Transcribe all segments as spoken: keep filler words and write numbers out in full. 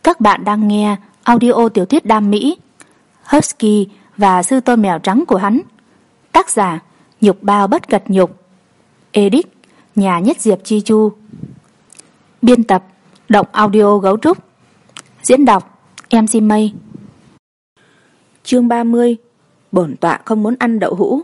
Các bạn đang nghe audio tiểu thuyết đam mỹ Husky và sư tôn mèo trắng của hắn. Tác giả Nhục Bao Bất Cật Nhục. Edit Nhà Nhất Diệp Chi Chu. Biên tập Động Audio Gấu Trúc. Diễn đọc em xê Mây. Chương ba mươi. Bổn tọa không muốn ăn đậu hũ.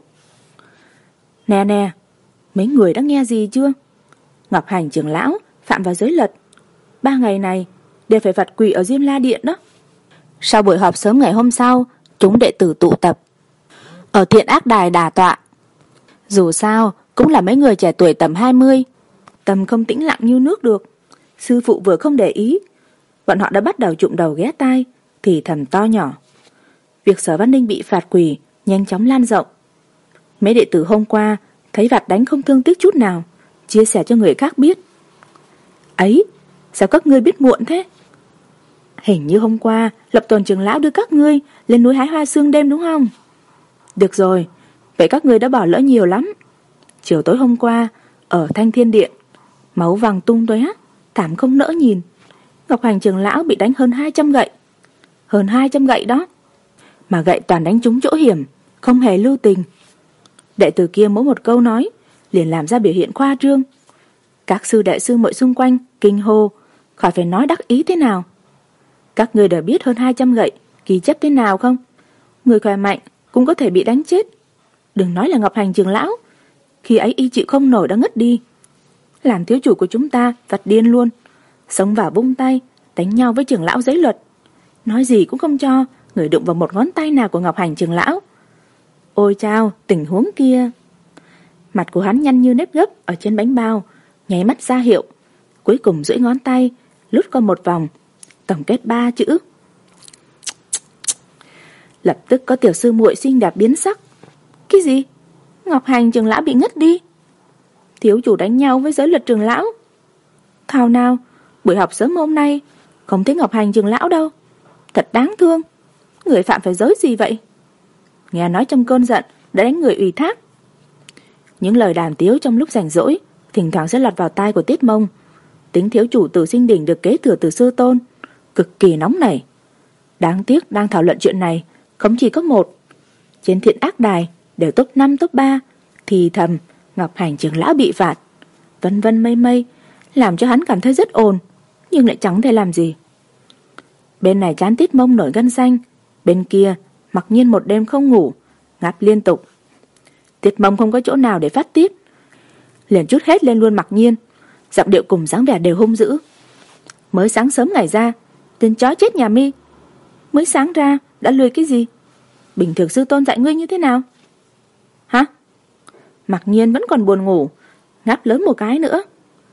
Nè nè, mấy người đã nghe gì chưa? Ngọc Hành trưởng lão phạm vào giới luật, ba ngày này đều phải vặt quỳ ở Diêm La Điện đó. Sau buổi họp sớm ngày hôm sau, chúng đệ tử tụ tập ở Thiện Ác Đài đả tọa. Dù sao cũng là mấy người trẻ tuổi tầm hai mươi, Tâm không tĩnh lặng như nước được. Sư phụ vừa không để ý, bọn họ đã bắt đầu chụm đầu ghé tai, thì thầm to nhỏ. Việc Sở Văn Ninh bị phạt quỳ nhanh chóng lan rộng. Mấy đệ tử hôm qua thấy vặt đánh không thương tiếc chút nào, chia sẻ cho người khác biết. Ấy, sao các ngươi biết muộn thế? Hình như hôm qua Lập Tuần trưởng lão đưa các ngươi lên núi hái hoa sương đêm đúng không? Được rồi, vậy các ngươi đã bỏ lỡ nhiều lắm. Chiều tối hôm qua ở Thanh Thiên Điện, máu vàng tung tóe, thảm không nỡ nhìn. Ngọc Hành trưởng lão bị đánh hơn hai trăm gậy. Hơn hai trăm gậy đó. Mà gậy toàn đánh trúng chỗ hiểm, không hề lưu tình. Đệ tử kia mỗi một câu nói liền làm ra biểu hiện khoa trương. Các sư đệ sư muội xung quanh kinh hô, khỏi phải nói đắc ý thế nào. Các người đã biết hơn hai trăm gậy kỳ chấp thế nào không? Người khỏe mạnh cũng có thể bị đánh chết. Đừng nói là Ngọc Hành trưởng lão, khi ấy y chịu không nổi đã ngất đi. Làm thiếu chủ của chúng ta vặt điên luôn, xông vào vung tay đánh nhau với trưởng lão giới luật, nói gì cũng không cho người đụng vào một ngón tay nào của Ngọc Hành trưởng lão. Ôi chao, tình huống kia. Mặt của hắn nhăn như nếp gấp ở trên bánh bao, nháy mắt ra hiệu, cuối cùng duỗi ngón tay lút qua một vòng, tổng kết ba chữ. Lập tức có tiểu sư muội xinh đẹp biến sắc. Cái gì? Ngọc Hành trưởng lão bị ngất đi? Thiếu chủ đánh nhau với giới luật trưởng lão? Thảo nào, buổi họp sớm hôm nay không thấy Ngọc Hành trưởng lão đâu. Thật đáng thương. Người phạm phải giới gì vậy? Nghe nói trong cơn giận đã đánh người ủy thác. Những lời đàm tiếu trong lúc rảnh rỗi thỉnh thoảng sẽ lọt vào tai của Tiết Mông. Tính thiếu chủ Tử Sinh Đỉnh được kế thừa từ sư tôn, cực kỳ nóng nảy. Đáng tiếc đang thảo luận chuyện này không chỉ có một. Trên Thiện Ác Đài đều top năm top ba thì thầm Ngọc Hành trưởng lão bị phạt, vân vân mây mây, làm cho hắn cảm thấy rất ồn, nhưng lại chẳng thể làm gì. Bên này chán Tiết Mông nổi gân xanh, bên kia Mặc Nhiên một đêm không ngủ, ngáp liên tục. Tiết Mông không có chỗ nào để phát tiết, liền trút hết lên luôn Mặc Nhiên, giọng điệu cùng dáng vẻ đều hung dữ. Mới sáng sớm ngày ra, tên chó chết nhà mi, mới sáng ra đã lười cái gì? Bình thường sư tôn dạy ngươi như thế nào? Hả? Mặc Nhiên vẫn còn buồn ngủ, ngáp lớn một cái nữa.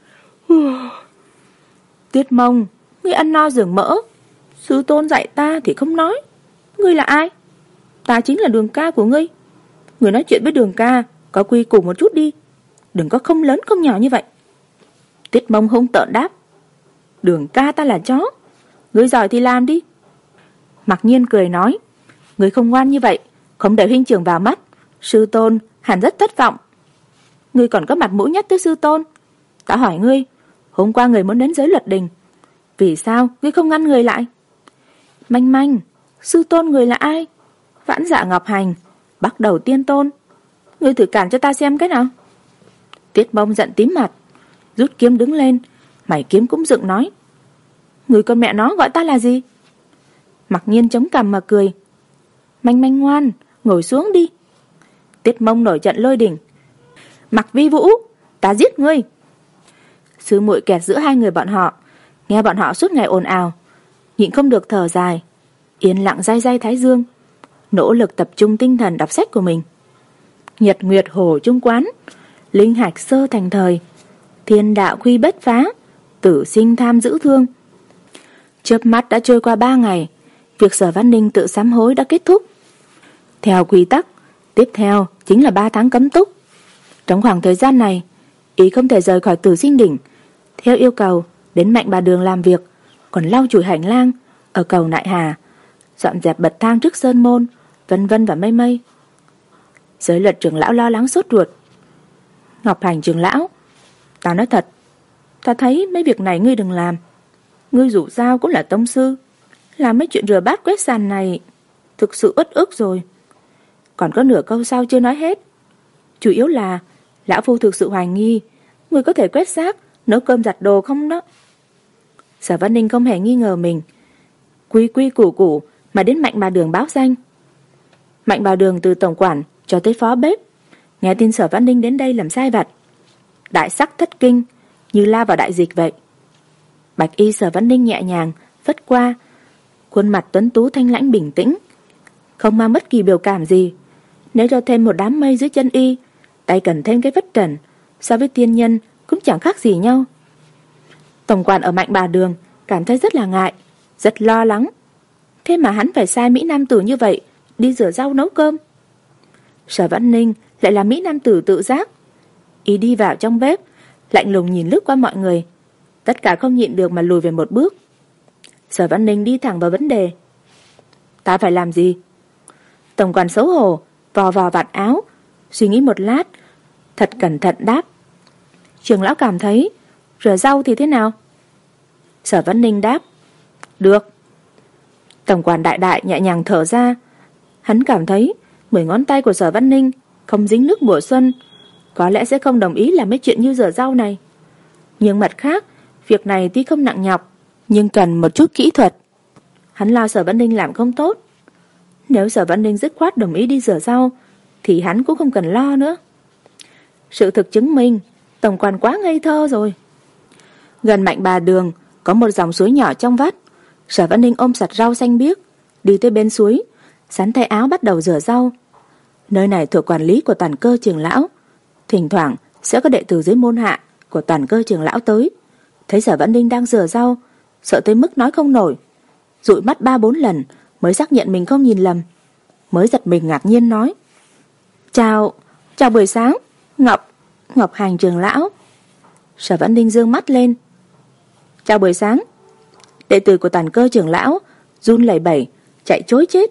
Tiết Mông, ngươi ăn no giường mỡ, sư tôn dạy ta thì không nói. Ngươi là ai? Ta chính là Đường ca của ngươi. Ngươi nói chuyện với Đường ca có quy củ một chút đi, đừng có không lớn không nhỏ như vậy. Tiết Mông hung tợn đáp. Đường ca ta là chó, ngươi giỏi thì làm đi. Mặc Nhiên cười nói, ngươi không ngoan như vậy, không để huynh trưởng vào mắt, sư tôn hẳn rất thất vọng. Ngươi còn có mặt mũi nhắc tới sư tôn. Ta hỏi ngươi, hôm qua người muốn đến giới luật đình, vì sao ngươi không ngăn người lại? Manh manh, sư tôn người là ai? Vãn Dạ Ngọc Hành, bắt đầu tiên tôn. Ngươi thử cản cho ta xem cái nào. Tiết Mông giận tím mặt, rút kiếm đứng lên, mày kiếm cũng dựng nói, người con mẹ nó gọi ta là gì? Mặc Nhiên chống cằm mà cười. Manh manh ngoan, ngồi xuống đi. Tiết Mông nổi trận lôi đỉnh. Mặc Vi Vũ, ta giết ngươi. Sư muội kẹt giữa hai người bọn họ, nghe bọn họ suốt ngày ồn ào, nhịn không được thở dài, yên lặng day day thái dương, nỗ lực tập trung tinh thần đọc sách của mình. Nhật nguyệt hồ trung quán, linh hạch sơ thành thời, thiên đạo khuy bất phá, tử sinh tham giữ thương. Chớp mắt đã trôi qua ba ngày, việc Sở Văn Ninh tự sám hối đã kết thúc. Theo quy tắc, tiếp theo chính là ba tháng cấm túc. Trong khoảng thời gian này, ý không thể rời khỏi Tử Sinh Đỉnh. Theo yêu cầu, đến Mạnh Bà Đường làm việc, còn lau chùi hành lang ở cầu Nại Hà, dọn dẹp bậc thang trước sơn môn, vân vân và mây mây. Giới luật trưởng lão lo lắng sốt ruột. Ngọc Hành trưởng lão, ta nói thật, ta thấy mấy việc này ngươi đừng làm. Ngươi dù sao cũng là tông sư, làm mấy chuyện rửa bát quét sàn này thực sự uất ức rồi. Còn có nửa câu sau chưa nói hết. Chủ yếu là lão phu thực sự hoài nghi ngươi có thể quét rác, nấu cơm giặt đồ không đó. Sở Văn Ninh không hề nghi ngờ mình. Quy quy củ củ mà đến Mạnh Bà Đường báo danh. Mạnh Bà Đường từ tổng quản cho tới phó bếp, nghe tin Sở Văn Ninh đến đây làm sai vặt, đại sắc thất kinh, như la vào đại dịch vậy. Bạch y Sở Văn Ninh nhẹ nhàng phất qua, khuôn mặt tuấn tú thanh lãnh bình tĩnh, không mang bất kỳ biểu cảm gì. Nếu cho thêm một đám mây dưới chân y, tay cần thêm cái vất trần, so với tiên nhân cũng chẳng khác gì nhau. Tổng quản ở Mạnh Bà Đường cảm thấy rất là ngại, rất lo lắng. Thế mà hắn phải sai Mỹ Nam tử như vậy đi rửa rau nấu cơm. Sở Văn Ninh lại là Mỹ Nam tử tự giác. Y đi vào trong bếp, lạnh lùng nhìn lướt qua mọi người, tất cả không nhịn được mà lùi về một bước. Sở Văn Ninh đi thẳng vào vấn đề. Ta phải làm gì? Tổng quản xấu hổ vò vò vạt áo, suy nghĩ một lát, thật cẩn thận đáp. Trưởng lão cảm thấy rửa rau thì thế nào? Sở Văn Ninh đáp. Được. Tổng quản đại đại nhẹ nhàng thở ra. Hắn cảm thấy mười ngón tay của Sở Văn Ninh không dính nước mùa xuân, có lẽ sẽ không đồng ý làm mấy chuyện như rửa rau này. Nhưng mặt khác, việc này tuy không nặng nhọc, nhưng cần một chút kỹ thuật. Hắn lo Sở Văn Ninh làm không tốt. Nếu Sở Văn Ninh dứt khoát đồng ý đi rửa rau, thì hắn cũng không cần lo nữa. Sự thực chứng minh tổng quản quá ngây thơ rồi. Gần Mạnh Bà Đường có một dòng suối nhỏ trong vắt. Sở Văn Ninh ôm sặt rau xanh biếc, đi tới bên suối, sắn tay áo bắt đầu rửa rau. Nơi này thuộc quản lý của Toàn Cơ trưởng lão. Thỉnh thoảng sẽ có đệ tử dưới môn hạ của Toàn Cơ trưởng lão tới. Thấy Sở Văn Ninh đang rửa rau, sợ tới mức nói không nổi, dụi mắt ba bốn lần mới xác nhận mình không nhìn lầm, mới giật mình ngạc nhiên nói: Chào, chào buổi sáng, Ngọc, Ngọc Hành trưởng lão. Sở Văn Ninh dương mắt lên. Chào buổi sáng. Đệ tử của Toàn Cơ trưởng lão run lẩy bẩy chạy trối chết.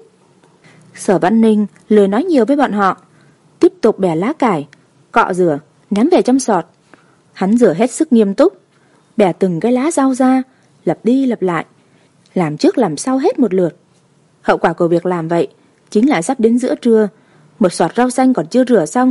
Sở Văn Ninh lười nói nhiều với bọn họ, tiếp tục bẻ lá cải, cọ rửa, ném về trong sọt. Hắn rửa hết sức nghiêm túc, bẻ từng cái lá rau ra, lặp đi lặp lại, làm trước làm sau hết một lượt. Hậu quả của việc làm vậy chính là sắp đến giữa trưa, một sọt rau xanh còn chưa rửa xong.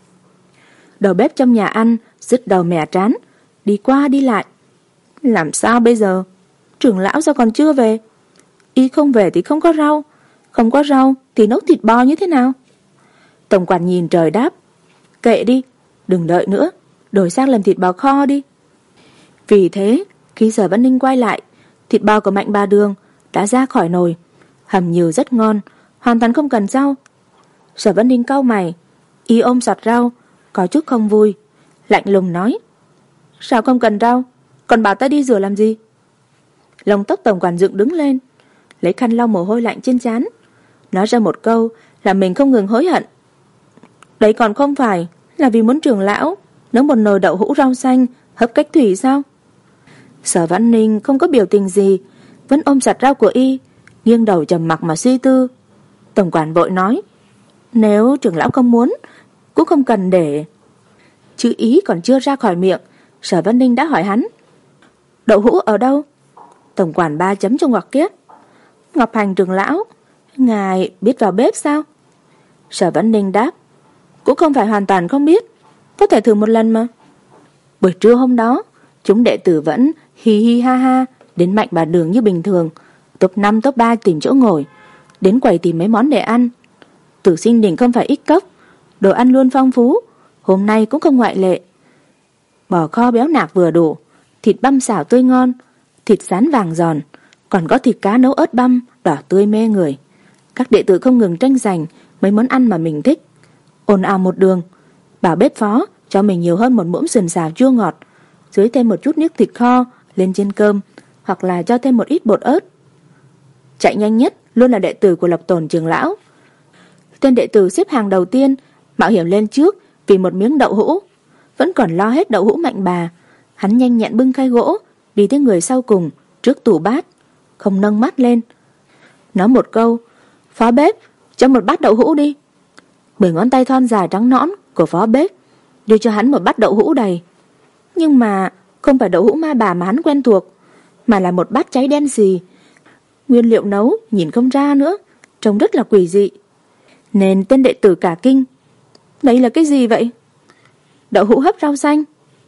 Đầu bếp trong nhà ăn dứt đầu mẻ trán, đi qua đi lại. Làm sao bây giờ? Trưởng lão sao còn chưa về? Y không về thì không có rau, không có rau thì nấu thịt bò như thế nào? Tổng quản nhìn trời đáp: Kệ đi, đừng đợi nữa, đổi sang làm thịt bò kho đi. Vì thế, khi Sở Văn Ninh quay lại, thịt bò của Mạnh Bà Đường đã ra khỏi nồi, hầm nhừ rất ngon, hoàn toàn không cần rau. Sở Văn Ninh cau mày, y ôm sọt rau, có chút không vui, lạnh lùng nói: Sao không cần rau, còn bảo ta đi rửa làm gì? Lông tóc tổng quản dựng đứng lên, lấy khăn lau mồ hôi lạnh trên trán, nói ra một câu làm mình không ngừng hối hận. Đấy còn không phải là vì muốn trưởng lão nấu một nồi đậu hũ rau xanh hấp cách thủy sao? Sở Văn Ninh không có biểu tình gì, vẫn ôm chặt rau của y, nghiêng đầu trầm mặc mà suy tư. Tổng quản vội nói: Nếu trưởng lão không muốn, cũng không cần để. Chữ ý còn chưa ra khỏi miệng, Sở Văn Ninh đã hỏi hắn: Đậu hũ ở đâu? Tổng quản ba chấm trong ngoặc kép: Ngọc Hành trưởng lão, ngài biết vào bếp sao? Sở Văn Ninh đáp: Cũng không phải hoàn toàn không biết, có thể thử một lần mà. Buổi trưa hôm đó, chúng đệ tử vẫn hi hi ha ha đến Mạnh Bà Đường như bình thường, top năm top ba tìm chỗ ngồi, đến quầy tìm mấy món để ăn. Tử Sinh Đình không phải ít cốc, đồ ăn luôn phong phú, hôm nay cũng không ngoại lệ. Bò kho béo nạc vừa đủ, thịt băm xào tươi ngon, thịt rán vàng giòn, còn có thịt cá nấu ớt băm đỏ tươi mê người. Các đệ tử không ngừng tranh giành mấy món ăn mà mình thích, ồn ào một đường. Bảo bếp phó cho mình nhiều hơn một muỗng sườn xào chua ngọt, dưới thêm một chút nước thịt kho lên trên cơm, hoặc là cho thêm một ít bột ớt. Chạy nhanh nhất luôn là đệ tử của Lộc Tồn trưởng lão. Tên đệ tử xếp hàng đầu tiên mạo hiểm lên trước vì một miếng đậu hũ, vẫn còn lo hết đậu hũ Mạnh Bà. Hắn nhanh nhẹn bưng khay gỗ đi tới người sau cùng trước tủ bát, không nâng mắt lên, nói một câu: Phó bếp, cho một bát đậu hũ đi. Mười ngón tay thon dài trắng nõn của phó bếp đưa cho hắn một bát đậu hũ đầy. Nhưng mà không phải đậu hũ Ma Bà mà hắn quen thuộc, mà là một bát cháy đen xì. Nguyên liệu nấu nhìn không ra nữa, trông rất là quỷ dị. Nên tên đệ tử cả kinh. Đây là cái gì vậy? Đậu hũ hấp rau xanh.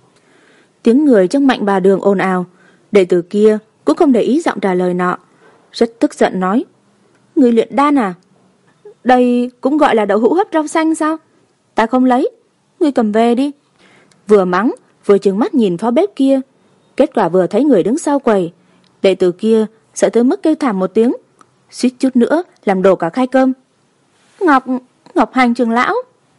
Tiếng người trong Mạnh Bà Đường ồn ào. Đệ tử kia cũng không để ý giọng trả lời nọ, rất tức giận nói: Người luyện đan à? Đây cũng gọi là đậu hũ hấp rau xanh sao? Ta không lấy, ngươi cầm về đi. Vừa mắng vừa trừng mắt nhìn phó bếp kia. Kết quả vừa thấy người đứng sau quầy, đệ tử kia sợ tới mức kêu thảm một tiếng, suýt chút nữa làm đổ cả khay cơm. Ngọc, Ngọc Hành trưởng lão.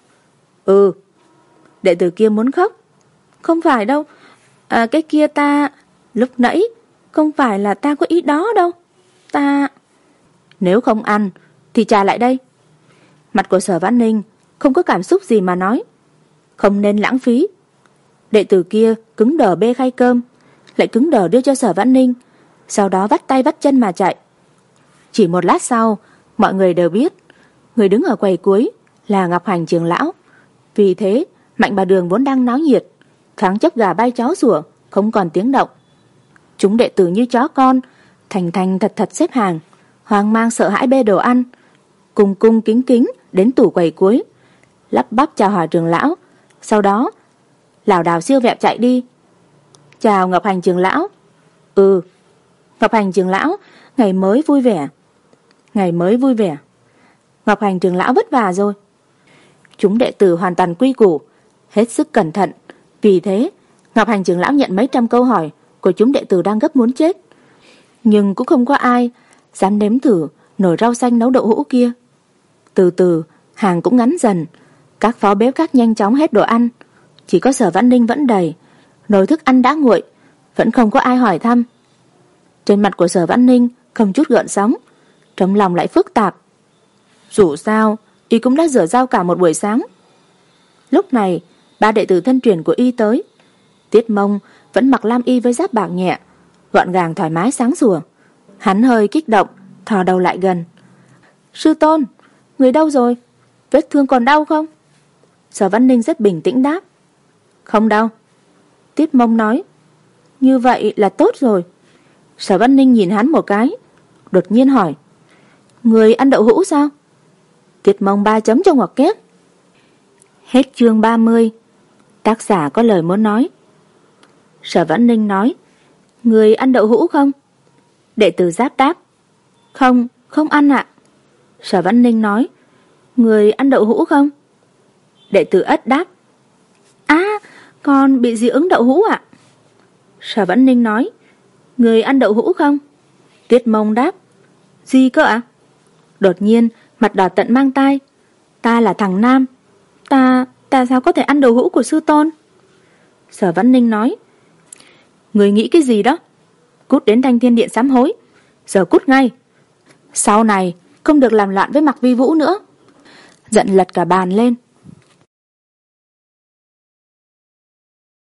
Ừ. Đệ tử kia muốn khóc. Không phải đâu, à, cái kia ta... Lúc nãy không phải là ta có ý đó đâu. Ta... Nếu không ăn thì trả lại đây. Mặt của Sở Vãn Ninh không có cảm xúc gì mà nói: Không nên lãng phí. Đệ tử kia cứng đờ bê khay cơm, lại cứng đờ đưa cho Sở Vãn Ninh, sau đó vắt tay vắt chân mà chạy. Chỉ một lát sau, mọi người đều biết người đứng ở quầy cuối là Ngọc Hành trưởng lão. Vì thế Mạnh Bà Đường vốn đang náo nhiệt, thoáng chốc gà bay chó sủa, không còn tiếng động. Chúng đệ tử như chó con, thành thành thật thật xếp hàng, hoang mang sợ hãi bê đồ ăn, cung cung kính kính đến tủ quầy cuối, lắp bắp chào hỏi trưởng lão, sau đó lảo đảo siêu vẹo chạy đi. Chào Ngọc Hành trưởng lão. Ừ. Ngọc Hành trưởng lão, ngày mới vui vẻ. Ngày mới vui vẻ. Ngọc Hành trưởng lão vất vả rồi. Chúng đệ tử hoàn toàn quy củ, hết sức cẩn thận. Vì thế Ngọc Hành trưởng lão nhận mấy trăm câu hỏi của chúng đệ tử đang gấp muốn chết, nhưng cũng không có ai dám nếm thử nồi rau xanh nấu đậu hũ kia. Từ từ hàng cũng ngắn dần, các phó bếp khác nhanh chóng hết đồ ăn, chỉ có Sở Vãn Ninh vẫn đầy, nồi thức ăn đã nguội, vẫn không có ai hỏi thăm. Trên mặt của Sở Vãn Ninh không chút gợn sóng, trong lòng lại phức tạp. Dù sao y cũng đã rửa rau cả một buổi sáng. Lúc này ba đệ tử thân truyền của y tới. Tiết Mông vẫn mặc lam y với giáp bạc nhẹ, gọn gàng thoải mái sáng sủa. Hắn hơi kích động, thò đầu lại gần. Sư tôn, người đâu rồi? Vết thương còn đau không? Sở Vãn Ninh rất bình tĩnh đáp. Không đau. Tiết Mông nói. Như vậy là tốt rồi. Sở Vãn Ninh nhìn hắn một cái, đột nhiên hỏi: Người ăn đậu hũ sao? Tiết Mông ba chấm cho ngoặc kép. Hết chương ba mươi. Tác giả có lời muốn nói. Sở Vãn Ninh nói: Người ăn đậu hũ không? Đệ tử Giáp đáp: Không, không ăn ạ. Sở Vãn Ninh nói: Người ăn đậu hũ không? Đệ tử Ất đáp: À, con bị dị ứng đậu hũ ạ. Sở Vãn Ninh nói: Người ăn đậu hũ không? Tiết Mông đáp: Gì cơ ạ? Đột nhiên mặt đỏ tận mang tai: Ta là thằng nam, Ta, ta sao có thể ăn đậu hũ của sư tôn? Sở Vãn Ninh nói: Người nghĩ cái gì đó? Cút đến Thanh Thiên Điện sám hối. Giờ cút ngay. Sau này không được làm loạn với Mạc Vi Vũ nữa. Giận lật cả bàn lên.